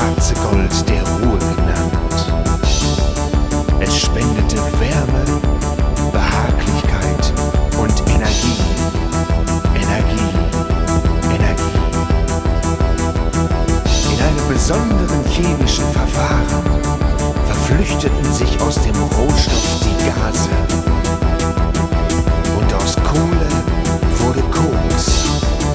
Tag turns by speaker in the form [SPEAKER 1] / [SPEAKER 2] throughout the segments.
[SPEAKER 1] schwarze Gold der Ruhe genannt. Es spendete Wärme, Behaglichkeit und Energie. Energie, Energie. In einem besonderen chemischen Verfahren verflüchteten sich aus dem Rohstoff die Gase. Und aus Kohle wurde Koks.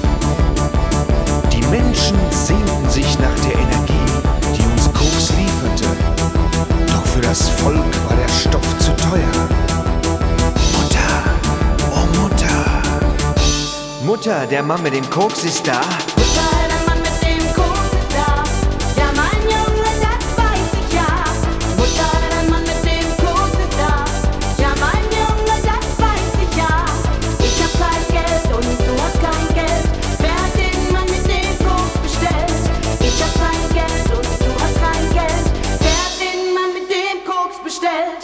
[SPEAKER 1] Die Menschen sehnten sich nach der Energie, die uns Koks lieferte. Doch für das Volk war der Stoff zu teuer. Mutter, oh Mutter. Mutter, der Mann mit dem Koks ist da.
[SPEAKER 2] Mutter, der Mann mit dem Koks ist da. Ja, mein Junge, das weiß ich ja. Mutter, der Mann mit dem Koks ist da. Ja, mein Junge, das weiß ich ja. Ich hab kein Geld und du hast kein Geld. Wer hat den Mann mit dem Koks bestellt? Ich hab kein Geld und du hast kein Geld. Wer hat den Mann mit dem Koks bestellt?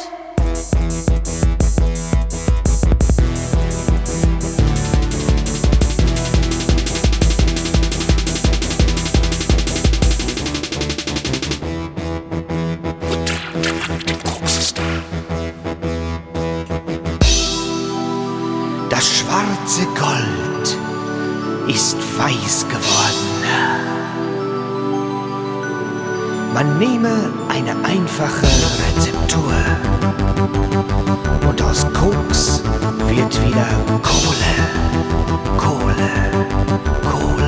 [SPEAKER 1] Das schwarze Gold ist weiß geworden. Man nehme eine einfache Rezeptur und aus Koks wird wieder Kohle, Kohle, Kohle.